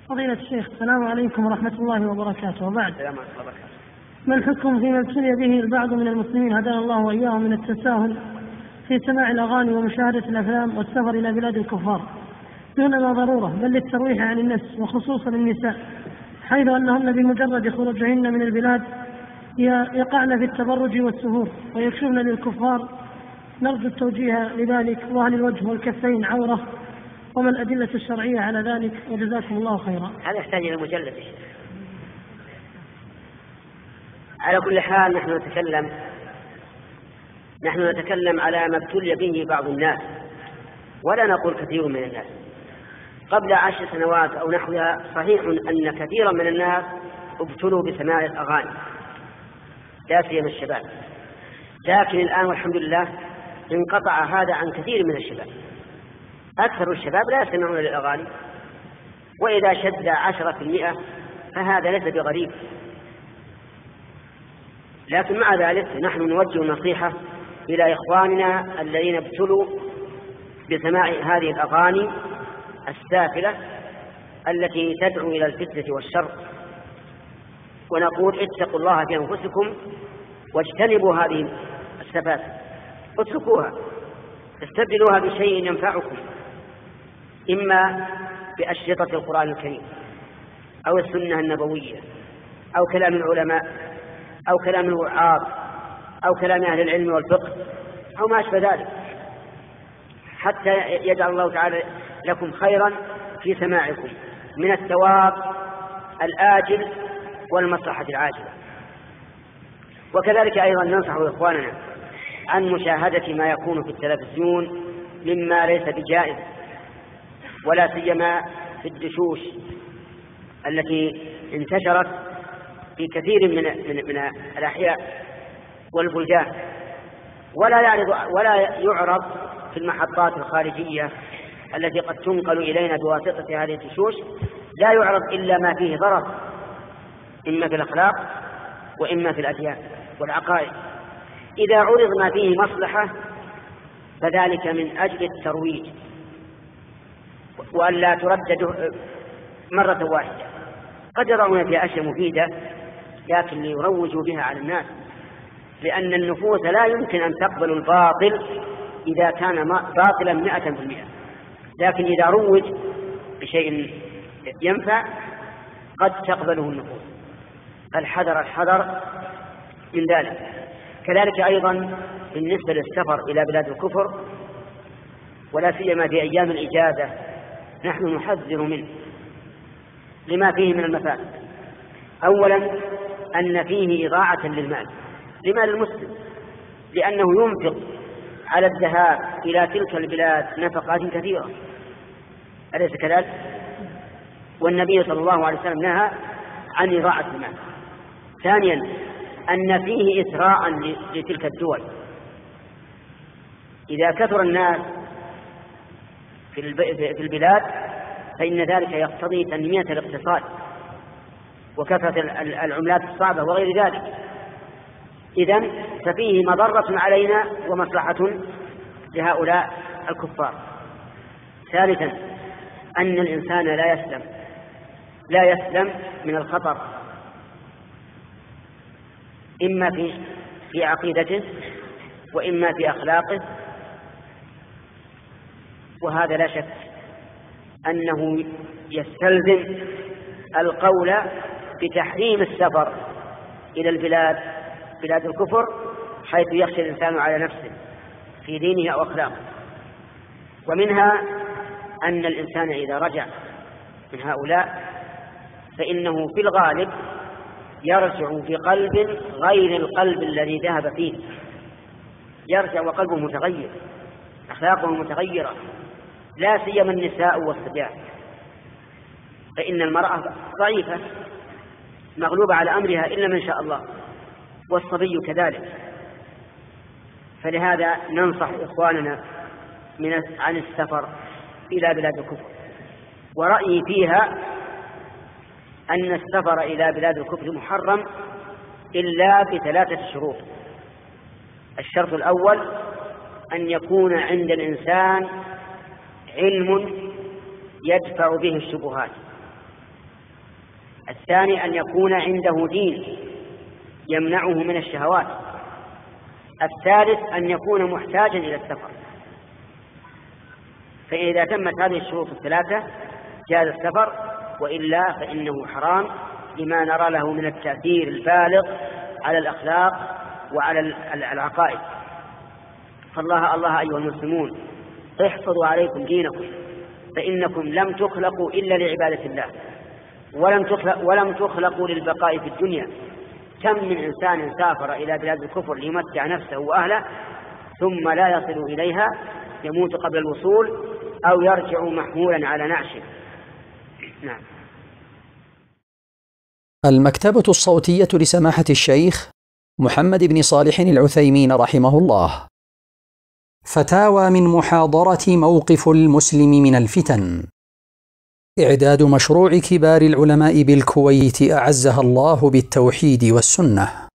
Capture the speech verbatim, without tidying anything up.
فضيلة الشيخ، السلام عليكم ورحمة الله وبركاته. وبعد، السلام عليكم ورحمة الله. ما الحكم فيما ابتلي به البعض من المسلمين هدانا الله وإياهم من التساهل في سماع الأغاني ومشاهدة الأفلام والسفر إلى بلاد الكفار دون ما ضرورة، بل للترويح عن النفس وخصوصا النساء، حيث أنهن بمجرد خروجهن من البلاد يقعن في التبرج والسهور ويكشفن للكفار؟ نرجو التوجيه لذلك، وهل الوجه والكفين عورة؟ وما الأدلة الشرعية على ذلك؟ وجزاكم الله خيرا. هذا يحتاج إلى مجلد. على كل حال نحن نتكلم نحن نتكلم على ما ابتلي به بعض الناس، ولا نقول كثير من الناس. قبل عشر سنوات أو نحوها صحيح أن كثيرا من الناس ابتلوا بسماع الأغاني، لا سيما الشباب، لكن الآن والحمد لله انقطع هذا عن كثير من الشباب. أكثر الشباب لا يستمعون للأغاني، وإذا شد عشرة في المئة فهذا ليس بغريب. لكن مع ذلك نحن نوجه النصيحة إلى إخواننا الذين ابتلوا بسماع هذه الأغاني السافلة التي تدعو إلى الفتنة والشر، ونقول اتقوا الله في أنفسكم واجتنبوا هذه السفاسف، اتركوها، استبدلوها بشيء ينفعكم، إما بأشرطة القرآن الكريم أو السنة النبوية أو كلام العلماء أو كلام الوعاظ أو كلام أهل العلم والفقه أو ما أشبه ذلك، حتى يجعل الله تعالى لكم خيرا في سماعكم من الثواب الآجل والمصلحة العاجلة. وكذلك أيضا ننصح إخواننا عن مشاهدة ما يكون في التلفزيون مما ليس بجائز، ولا سيما في الدشوش التي انتشرت في كثير من من, من الأحياء والبلدان، ولا يعرض ولا يعرض في المحطات الخارجية التي قد تنقل إلينا بواسطة هذه الدشوش، لا يعرض إلا ما فيه ضرر، إما في الأخلاق وإما في الأديان والعقائد. إذا عرض ما فيه مصلحة فذلك من أجل الترويج، وأن لا تردد مرة واحدة. قد يرون فيها أشياء مفيدة لكن ليروجوا بها على الناس، لأن النفوس لا يمكن أن تقبل الباطل إذا كان باطلا مئة في المئة، لكن إذا روج بشيء ينفع قد تقبله النفوس. الحذر الحذر من ذلك. كذلك أيضا بالنسبة للسفر إلى بلاد الكفر، ولا سيما في أيام الإجازة، نحن نحذر منه لما فيه من المفاسد. أولا أن فيه إضاعة للمال، لمال المسلم، لأنه ينفق على الذهاب إلى تلك البلاد نفقات كثيرة، أليس كذلك؟ والنبي صلى الله عليه وسلم نهى عن إضاعة المال. ثانيا أن فيه إثراء لتلك الدول. إذا كثر الناس في البلاد فإن ذلك يقتضي تنمية الاقتصاد وكثرة العملات الصعبة وغير ذلك. إذن ففيه مضرة علينا ومصلحة لهؤلاء الكفار. ثالثا أن الإنسان لا يسلم لا يسلم من الخطر، إما في في عقيدته وإما في أخلاقه، وهذا لا شك أنه يستلزم القول بتحريم السفر إلى البلاد بلاد الكفر، حيث يخشى الإنسان على نفسه في دينه أو أخلاقه. ومنها أن الإنسان إذا رجع من هؤلاء فإنه في الغالب يرجع بقلب غير القلب الذي ذهب فيه، يرجع وقلبه متغير، أخلاقه متغيرة، لا سيما النساء والصبيان، فإن المرأة ضعيفة مغلوبة على أمرها إلا من شاء الله، والصبي كذلك. فلهذا ننصح إخواننا من عن السفر إلى بلاد الكفر. ورأيي فيها أن السفر إلى بلاد الكفر محرم إلا بثلاثة شروط. الشرط الأول أن يكون عند الإنسان علم يدفع به الشبهات، الثاني أن يكون عنده دين يمنعه من الشهوات. الثالث أن يكون محتاجا إلى السفر. فإذا تمت هذه الشروط الثلاثة جاز السفر، وإلا فإنه حرام لما نرى له من التأثير البالغ على الأخلاق وعلى العقائد. فالله الله أيها المسلمون احفظوا عليكم دينكم، فإنكم لم تخلقوا إلا لعبادة الله، ولم تخلق ولم تخلقوا للبقاء في الدنيا. كم من إنسان سافر إلى بلاد الكفر ليمتع نفسه وأهله ثم لا يصل إليها، يموت قبل الوصول أو يرجع محمولا على نعشه. نعم. المكتبة الصوتية لسماحة الشيخ محمد بن صالح العثيمين رحمه الله. فتاوى من محاضرة موقف المسلم من الفتن. إعداد مشروع كبار العلماء بالكويت أعزها الله بالتوحيد والسنة.